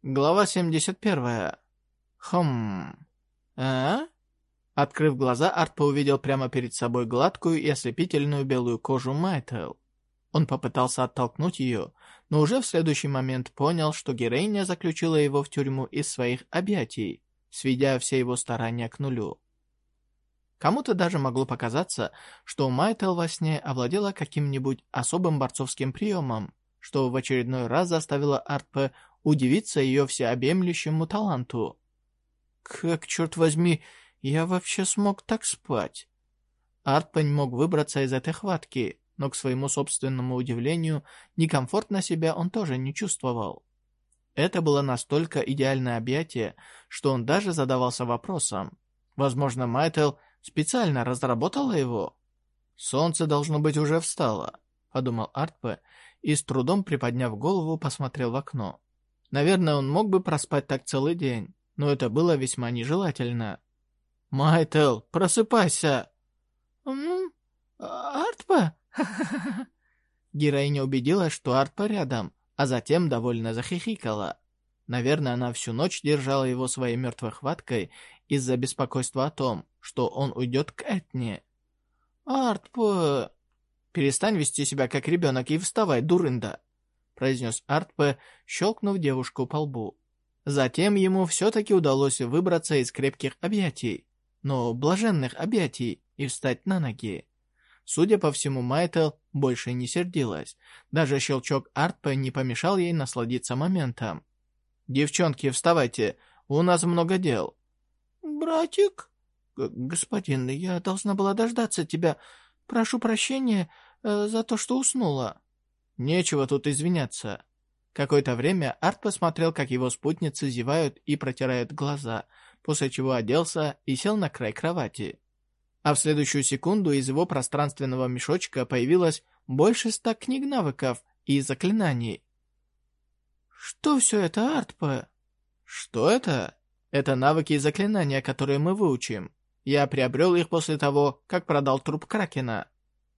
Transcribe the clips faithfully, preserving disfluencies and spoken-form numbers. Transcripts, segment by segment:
Глава семьдесят первая. Хм... А? Открыв глаза, Артпа увидел прямо перед собой гладкую и ослепительную белую кожу Майтел. Он попытался оттолкнуть ее, но уже в следующий момент понял, что героиня заключила его в тюрьму из своих объятий, сведя все его старания к нулю. Кому-то даже могло показаться, что Майтел во сне овладела каким-нибудь особым борцовским приемом, что в очередной раз заставило Артпа удивиться ее всеобъемлющему таланту. Как, черт возьми, я вообще смог так спать? Артпа не мог выбраться из этой хватки, но к своему собственному удивлению, некомфортно себя он тоже не чувствовал. Это было настолько идеальное объятие, что он даже задавался вопросом. Возможно, Майтел специально разработала его? «Солнце, должно быть, уже встало», — подумал Артпа и, с трудом приподняв голову, посмотрел в окно. Наверное, он мог бы проспать так целый день, но это было весьма нежелательно. «Майтел, просыпайся!» «М? Артпа?» Героиня убедилась, что Артпа рядом, а затем довольно захихикала. Наверное, она всю ночь держала его своей мертвой хваткой из-за беспокойства о том, что он уйдет к Этне. «Артпа...» «Перестань вести себя как ребенок и вставай, дурында!» произнес Артпа, щелкнув девушку по лбу. Затем ему все-таки удалось выбраться из крепких объятий, но блаженных объятий, и встать на ноги. Судя по всему, Майтел больше не сердилась. Даже щелчок Артпа не помешал ей насладиться моментом. «Девчонки, вставайте, у нас много дел». «Братик?» «Господин, я должна была дождаться тебя. Прошу прощения э, за то, что уснула». «Нечего тут извиняться». Какое-то время Арт посмотрел, как его спутницы зевают и протирают глаза, после чего оделся и сел на край кровати. А в следующую секунду из его пространственного мешочка появилось больше ста книг навыков и заклинаний. «Что все это, Артпа?» «Что это?» «Это навыки и заклинания, которые мы выучим. Я приобрел их после того, как продал труп Кракена».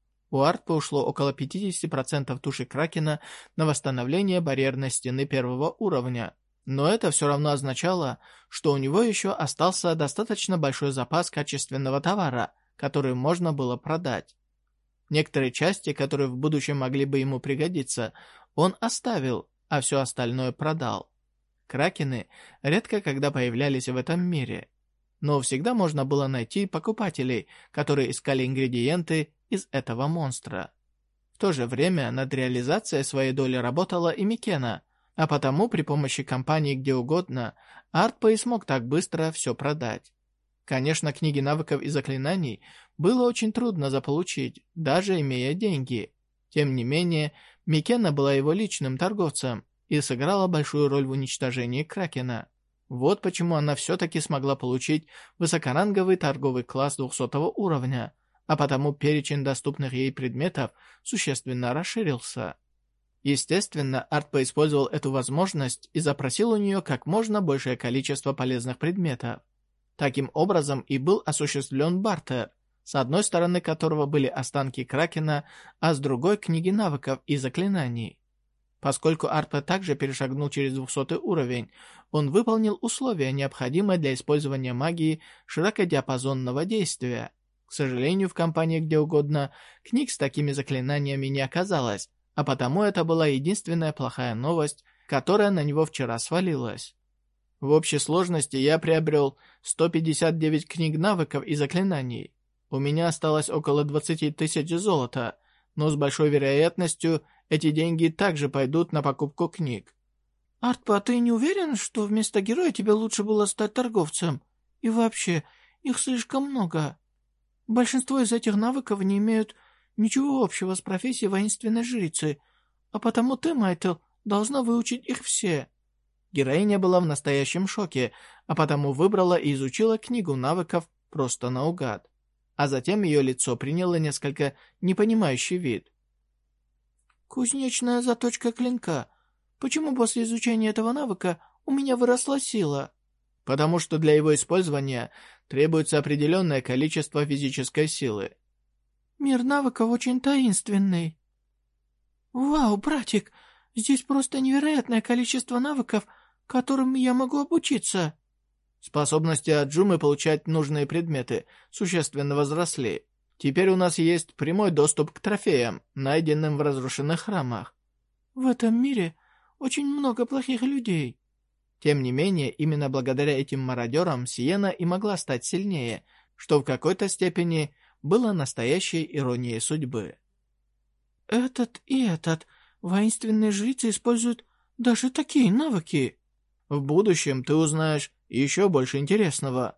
У Артпа ушло около пятьдесят процентов туши Кракена на восстановление барьерной стены первого уровня, но это все равно означало, что у него еще остался достаточно большой запас качественного товара, который можно было продать. Некоторые части, которые в будущем могли бы ему пригодиться, он оставил, а все остальное продал. Кракены редко когда появлялись в этом мире, но всегда можно было найти покупателей, которые искали ингредиенты из этого монстра. В то же время над реализацией своей доли работала и Микена, а потому при помощи компании где угодно Артпа и смог так быстро все продать. Конечно, книги навыков и заклинаний было очень трудно заполучить, даже имея деньги. Тем не менее, Микена была его личным торговцем и сыграла большую роль в уничтожении Кракена. Вот почему она все-таки смогла получить высокоранговый торговый класс двухсотого уровня, а потому перечень доступных ей предметов существенно расширился. Естественно, Артпа использовал эту возможность и запросил у нее как можно большее количество полезных предметов. Таким образом и был осуществлен бартер, с одной стороны которого были останки Кракена, а с другой — книги навыков и заклинаний. Поскольку Артпа также перешагнул через двухсотый уровень, он выполнил условия, необходимые для использования магии широкодиапазонного действия. К сожалению, в компании где угодно книг с такими заклинаниями не оказалось, а потому это была единственная плохая новость, которая на него вчера свалилась. В общей сложности я приобрел сто пятьдесят девять книг навыков и заклинаний. У меня осталось около двадцать тысяч золота, но с большой вероятностью эти деньги также пойдут на покупку книг. «Артпа, а ты не уверен, что вместо героя тебе лучше было стать торговцем? И вообще, их слишком много. Большинство из этих навыков не имеют ничего общего с профессией воинственной жрицы, а потому ты, Майтел, должна выучить их все». Героиня была в настоящем шоке, а потому выбрала и изучила книгу навыков просто наугад. А затем ее лицо приняло несколько непонимающий вид. «Кузнечная заточка клинка. Почему после изучения этого навыка у меня выросла сила?» «Потому что для его использования требуется определенное количество физической силы». «Мир навыков очень таинственный». «Вау, братик, здесь просто невероятное количество навыков, которым я могу обучиться?» Способности Аджумы получать нужные предметы существенно возросли. Теперь у нас есть прямой доступ к трофеям, найденным в разрушенных храмах. «В этом мире очень много плохих людей». Тем не менее, именно благодаря этим мародерам Сиена и могла стать сильнее, что в какой-то степени было настоящей иронией судьбы. «Этот и этот воинственные жрицы используют даже такие навыки». В будущем ты узнаешь еще больше интересного.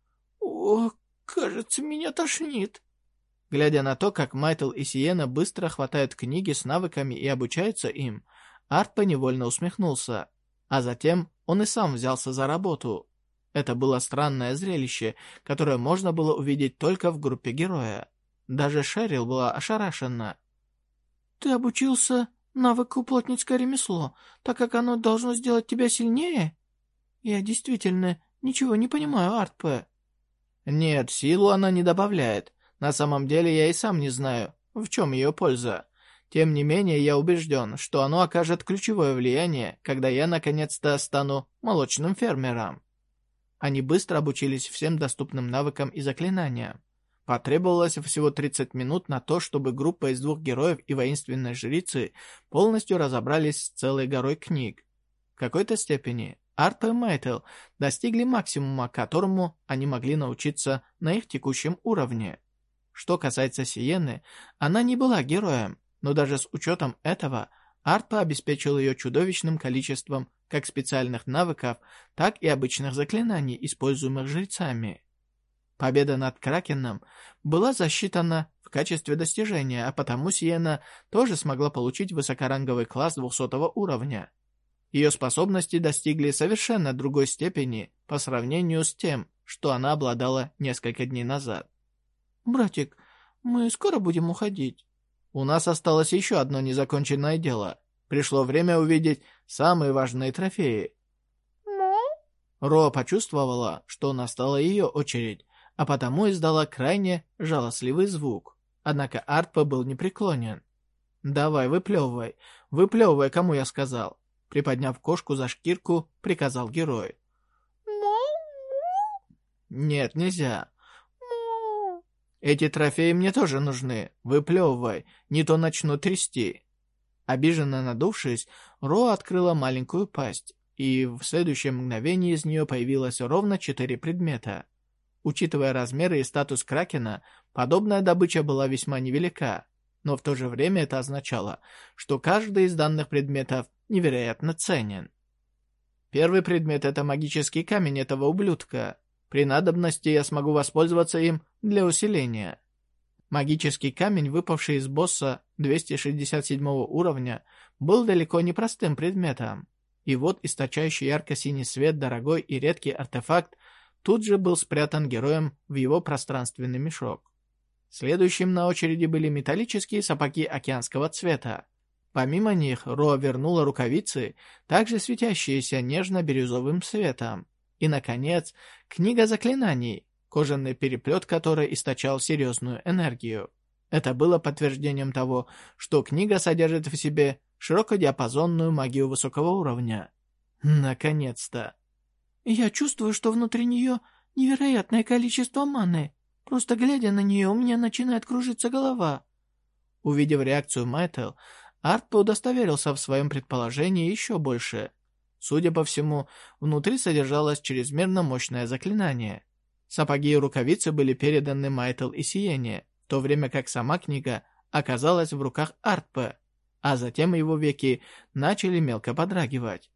«О, кажется, меня тошнит». Глядя на то, как Майтл и Сиена быстро хватают книги с навыками и обучаются им, Арт поневольно усмехнулся. А затем он и сам взялся за работу. Это было странное зрелище, которое можно было увидеть только в группе героя. Даже Шерил была ошарашена. «Ты обучился навыку плотницкое ремесло, так как оно должно сделать тебя сильнее? Я действительно ничего не понимаю, Арт-П». Нет, силу она не добавляет. На самом деле я и сам не знаю, в чем ее польза. Тем не менее, я убежден, что оно окажет ключевое влияние, когда я наконец-то стану молочным фермером. Они быстро обучились всем доступным навыкам и заклинаниям. Потребовалось всего тридцать минут на то, чтобы группа из двух героев и воинственной жрицы полностью разобрались с целой горой книг. В какой-то степени Арт и Майтл достигли максимума, которому они могли научиться на их текущем уровне. Что касается Сиены, она не была героем, но даже с учетом этого Арт обеспечил ее чудовищным количеством как специальных навыков, так и обычных заклинаний, используемых жрецами. Победа над Кракеном была засчитана в качестве достижения, а потому Сиена тоже смогла получить высокоранговый класс двухсотого уровня. Ее способности достигли совершенно другой степени по сравнению с тем, что она обладала несколько дней назад. «Братик, мы скоро будем уходить?» «У нас осталось еще одно незаконченное дело. Пришло время увидеть самые важные трофеи». Ро почувствовала, что настала ее очередь, а потому издала крайне жалостливый звук. Однако Артпа был непреклонен. «Давай, выплевывай, выплевывай, кому я сказал». Приподняв кошку за шкирку, приказал герой. «Нет, нельзя. Эти трофеи мне тоже нужны. Выплевывай, не то начну трясти». Обиженно надувшись, Ро открыла маленькую пасть, и в следующее мгновение из нее появилось ровно четыре предмета. Учитывая размеры и статус Кракена, подобная добыча была весьма невелика, но в то же время это означало, что каждый из данных предметов невероятно ценен. Первый предмет — это магический камень этого ублюдка. При надобности я смогу воспользоваться им для усиления. Магический камень, выпавший из босса двести шестьдесят седьмого уровня, был далеко не простым предметом. И вот источающий ярко-синий свет, дорогой и редкий артефакт тут же был спрятан героем в его пространственный мешок. Следующим на очереди были металлические сапоги океанского цвета. Помимо них, Ро вернула рукавицы, также светящиеся нежно-бирюзовым светом. И, наконец, книга заклинаний, кожаный переплет которой источал серьезную энергию. Это было подтверждением того, что книга содержит в себе широкодиапазонную магию высокого уровня. Наконец-то! Я чувствую, что внутри нее невероятное количество маны. Просто глядя на нее, у меня начинает кружиться голова. Увидев реакцию Майтл, Арт удостоверился в своем предположении еще больше. Судя по всему, внутри содержалось чрезмерно мощное заклинание. Сапоги и рукавицы были переданы Майтл и Сиене, в то время как сама книга оказалась в руках Артпе, а затем его веки начали мелко подрагивать.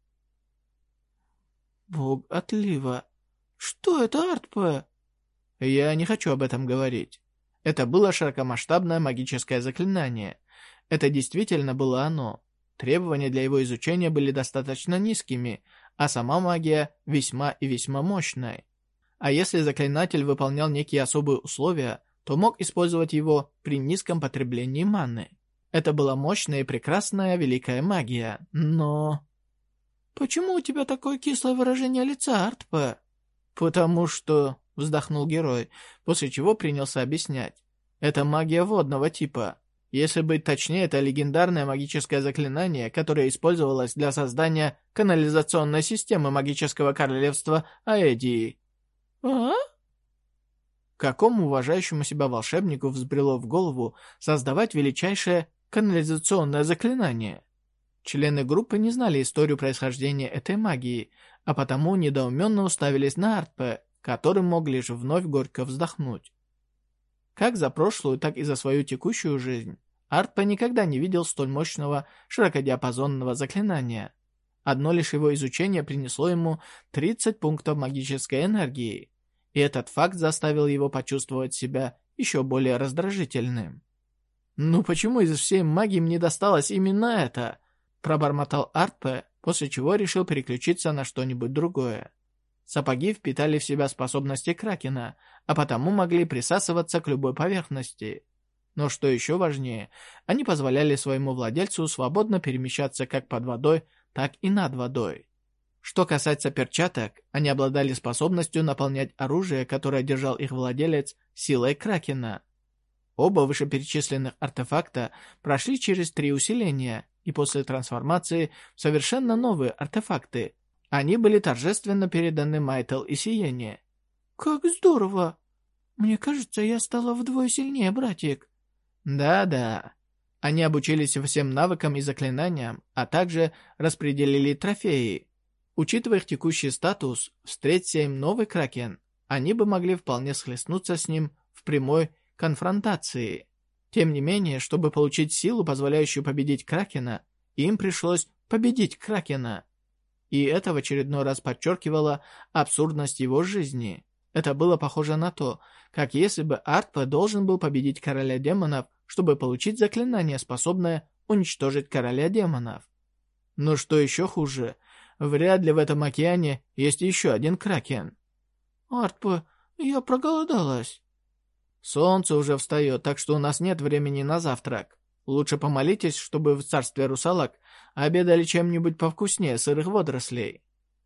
«Бог отлива! Что это, Артпе?» Я не хочу об этом говорить. Это было широкомасштабное магическое заклинание. Это действительно было оно. Требования для его изучения были достаточно низкими, а сама магия весьма и весьма мощной. А если заклинатель выполнял некие особые условия, то мог использовать его при низком потреблении маны. Это была мощная и прекрасная великая магия, но... «Почему у тебя такое кислое выражение лица, Артпе?» «Потому что...» — вздохнул герой, после чего принялся объяснять. «Это магия водного типа. Если быть точнее, это легендарное магическое заклинание, которое использовалось для создания канализационной системы магического королевства Аэдии. А? Какому уважающему себя волшебнику взбрело в голову создавать величайшее канализационное заклинание? Члены группы не знали историю происхождения этой магии, а потому недоуменно уставились на Артпе, который мог лишь вновь горько вздохнуть. Как за прошлую, так и за свою текущую жизнь, Артпе никогда не видел столь мощного широкодиапазонного заклинания. Одно лишь его изучение принесло ему тридцать пунктов магической энергии, и этот факт заставил его почувствовать себя еще более раздражительным. «Ну почему из всей магии мне досталось именно это?» – пробормотал Артпе, после чего решил переключиться на что-нибудь другое. Сапоги впитали в себя способности Кракена, а потому могли присасываться к любой поверхности. Но что еще важнее, они позволяли своему владельцу свободно перемещаться как под водой, так и над водой. Что касается перчаток, они обладали способностью наполнять оружие, которое держал их владелец, силой Кракена. Оба вышеперечисленных артефакта прошли через три усиления, и после трансформации в совершенно новые артефакты. Они были торжественно переданы Майтел и Сиене. «Как здорово! Мне кажется, я стала вдвое сильнее, братик». Да-да. Они обучились всем навыкам и заклинаниям, а также распределили трофеи. Учитывая их текущий статус, встреться им новый Кракен, они бы могли вполне схлестнуться с ним в прямой конфронтации. Тем не менее, чтобы получить силу, позволяющую победить Кракена, им пришлось победить Кракена. И это в очередной раз подчеркивало абсурдность его жизни. Это было похоже на то, как если бы Артпе должен был победить короля демонов, чтобы получить заклинание, способное уничтожить короля демонов. Но что еще хуже, вряд ли в этом океане есть еще один Кракен. «Артпе, я проголодалась». Солнце уже встает, так что у нас нет времени на завтрак. Лучше помолитесь, чтобы в царстве русалок обедали чем-нибудь повкуснее сырых водорослей.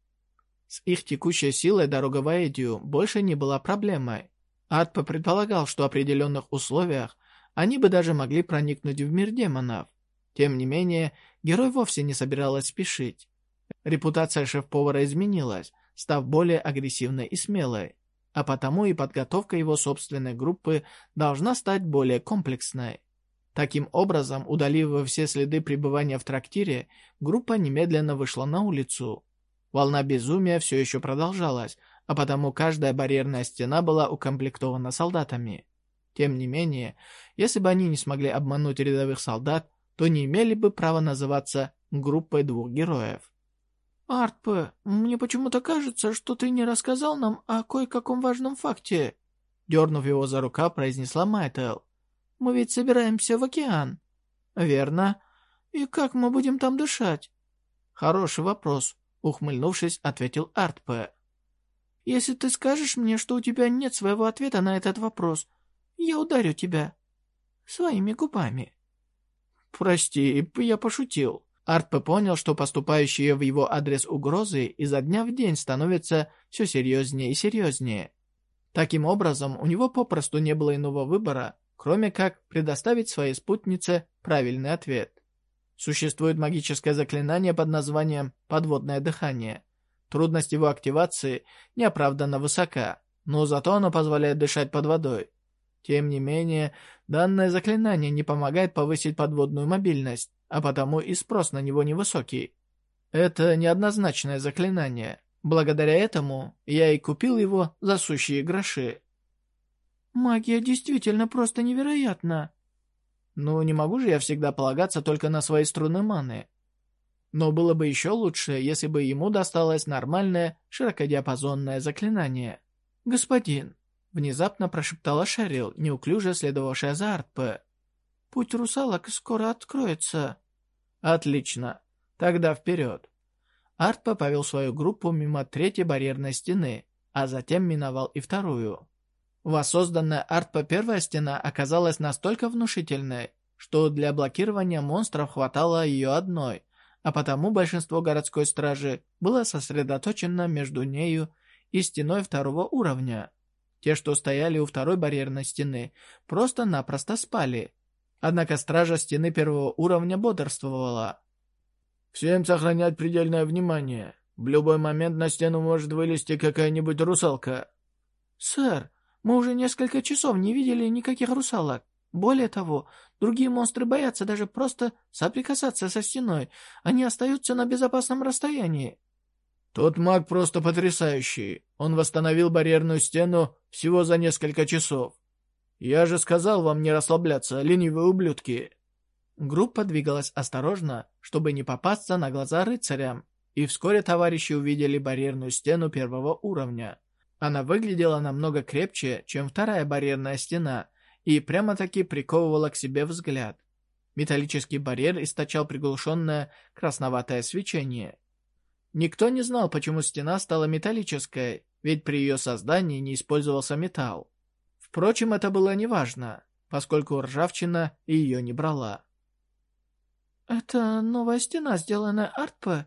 С их текущей силой дорога в Аэдию больше не была проблемой. Артпе предполагал, что в определенных условиях они бы даже могли проникнуть в мир демонов. Тем не менее, герой вовсе не собиралась спешить. Репутация шеф-повара изменилась, став более агрессивной и смелой, а потому и подготовка его собственной группы должна стать более комплексной. Таким образом, удалив все следы пребывания в трактире, группа немедленно вышла на улицу. Волна безумия все еще продолжалась, а потому каждая барьерная стена была укомплектована солдатами. Тем не менее, если бы они не смогли обмануть рядовых солдат, то не имели бы права называться группой двух героев. «Артпе, мне почему-то кажется, что ты не рассказал нам о кое-каком важном факте», дернув его за рукав, произнесла Майтел. «Мы ведь собираемся в океан». «Верно. И как мы будем там дышать?» «Хороший вопрос», — ухмыльнувшись, ответил Артпе. «Если ты скажешь мне, что у тебя нет своего ответа на этот вопрос, я ударю тебя своими губами». «Прости, я пошутил». Артпе понял, что поступающие в его адрес угрозы изо дня в день становятся все серьезнее и серьезнее. Таким образом, у него попросту не было иного выбора, кроме как предоставить своей спутнице правильный ответ. Существует магическое заклинание под названием «Подводное дыхание». Трудность его активации неоправданно высока, но зато оно позволяет дышать под водой. Тем не менее, данное заклинание не помогает повысить подводную мобильность, а потому и спрос на него невысокий. Это неоднозначное заклинание. Благодаря этому я и купил его за сущие гроши. «Магия действительно просто невероятна». Ну, не могу же я всегда полагаться только на свои струны маны. Но было бы еще лучше, если бы ему досталось нормальное широкодиапазонное заклинание. «Господин», — внезапно прошептала Шерил, неуклюже следовавшая за Артпе. «Путь русалок скоро откроется». «Отлично. Тогда вперед». Артпе повел свою группу мимо третьей барьерной стены, а затем миновал и вторую. Воссозданная Артпе первая стена оказалась настолько внушительной, что для блокирования монстров хватало ее одной, а потому большинство городской стражи было сосредоточено между нею и стеной второго уровня. Те, что стояли у второй барьерной стены, просто-напросто спали. Однако стража стены первого уровня бодрствовала. «Всем сохранять предельное внимание. В любой момент на стену может вылезти какая-нибудь русалка». «Сэр, мы уже несколько часов не видели никаких русалок. Более того, другие монстры боятся даже просто соприкасаться со стеной. Они остаются на безопасном расстоянии». «Тот маг просто потрясающий. Он восстановил барьерную стену всего за несколько часов. Я же сказал вам не расслабляться, ленивые ублюдки». Группа двигалась осторожно, чтобы не попасться на глаза рыцарям, и вскоре товарищи увидели барьерную стену первого уровня. Она выглядела намного крепче, чем вторая барьерная стена, и прямо-таки приковывала к себе взгляд. Металлический барьер источал приглушенное красноватое свечение. Никто не знал, почему стена стала металлической, ведь при ее создании не использовался металл. Впрочем, это было неважно, поскольку ржавчина ее не брала. «Это новая стена, сделанная АРТП?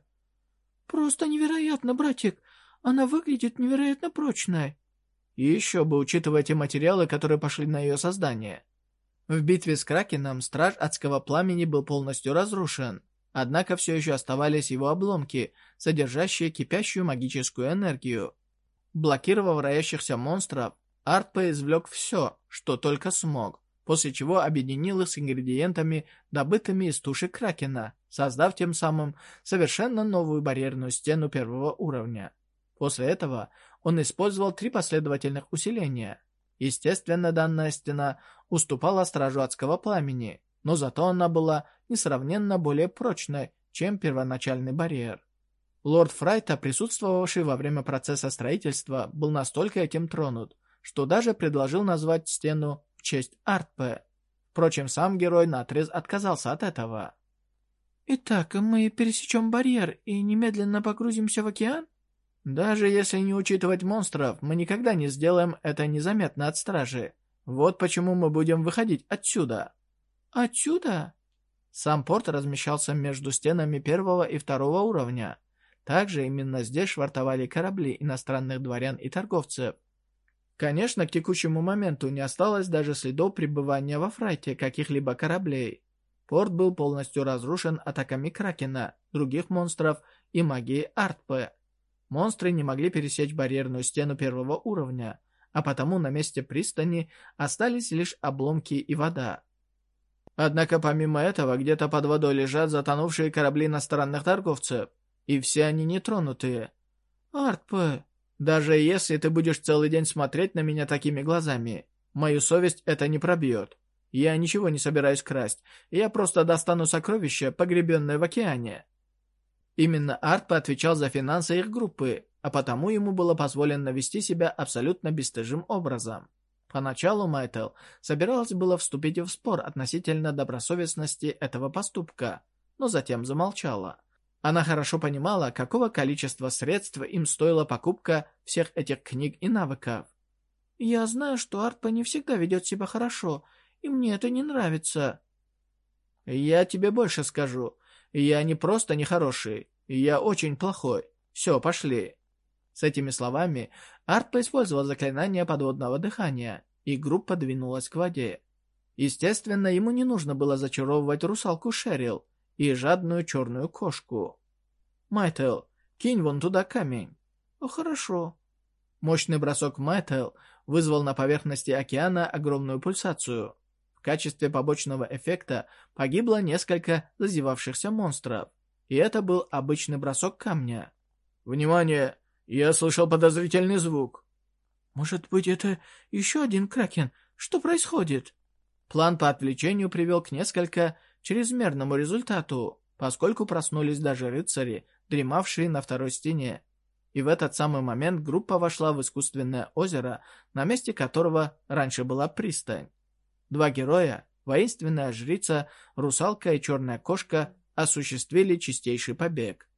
Просто невероятно, братик. Она выглядит невероятно прочной». И еще бы, учитывая те материалы, которые пошли на ее создание. В битве с Кракеном страж адского пламени был полностью разрушен, однако все еще оставались его обломки, содержащие кипящую магическую энергию. Блокировав роящихся монстров, АРТП извлек все, что только смог, после чего объединил их с ингредиентами, добытыми из туши Кракена, создав тем самым совершенно новую барьерную стену первого уровня. После этого он использовал три последовательных усиления. Естественно, данная стена уступала стражу адского пламени, но зато она была несравненно более прочной, чем первоначальный барьер. Лорд Фрайта, присутствовавший во время процесса строительства, был настолько этим тронут, что даже предложил назвать стену в честь АРТП. Впрочем, сам герой наотрез отказался от этого. «Итак, мы пересечем барьер и немедленно погрузимся в океан?» «Даже если не учитывать монстров, мы никогда не сделаем это незаметно от стражи. Вот почему мы будем выходить отсюда». «Отсюда?» Сам порт размещался между стенами первого и второго уровня. Также именно здесь швартовали корабли иностранных дворян и торговцев. Конечно, к текущему моменту не осталось даже следов пребывания во Фрайте каких-либо кораблей. Порт был полностью разрушен атаками Кракена, других монстров и магией АРТП. Монстры не могли пересечь барьерную стену первого уровня, а потому на месте пристани остались лишь обломки и вода. Однако помимо этого где-то под водой лежат затонувшие корабли иностранных торговцев, и все они нетронутые. «АРТП, даже если ты будешь целый день смотреть на меня такими глазами, мою совесть это не пробьет. Я ничего не собираюсь красть, я просто достану сокровища, погребенные в океане». Именно АРТП отвечал за финансы их группы, а потому ему было позволено вести себя абсолютно бесстыжим образом. Поначалу Майтел собиралась было вступить в спор относительно добросовестности этого поступка, но затем замолчала. Она хорошо понимала, какого количества средств им стоила покупка всех этих книг и навыков. «Я знаю, что АРТП не всегда ведет себя хорошо, и мне это не нравится». «Я тебе больше скажу. Я не просто нехороший, я очень плохой. Все, пошли». С этими словами АРТП использовал заклинание подводного дыхания, и группа двинулась к воде. Естественно, ему не нужно было зачаровывать русалку Шерил и жадную черную кошку. «Майтел, кинь вон туда камень». «О, хорошо». Мощный бросок Майтел вызвал на поверхности океана огромную пульсацию. В качестве побочного эффекта погибло несколько зазевавшихся монстров, и это был обычный бросок камня. «Внимание! Я слышал подозрительный звук». «Может быть, это еще один кракен? Что происходит?» План по отвлечению привел к несколько чрезмерному результату, поскольку проснулись даже рыцари, дремавшие на второй стене. И в этот самый момент группа вошла в искусственное озеро, на месте которого раньше была пристань. Два героя, воинственная жрица, русалка и черная кошка, осуществили чистейший побег.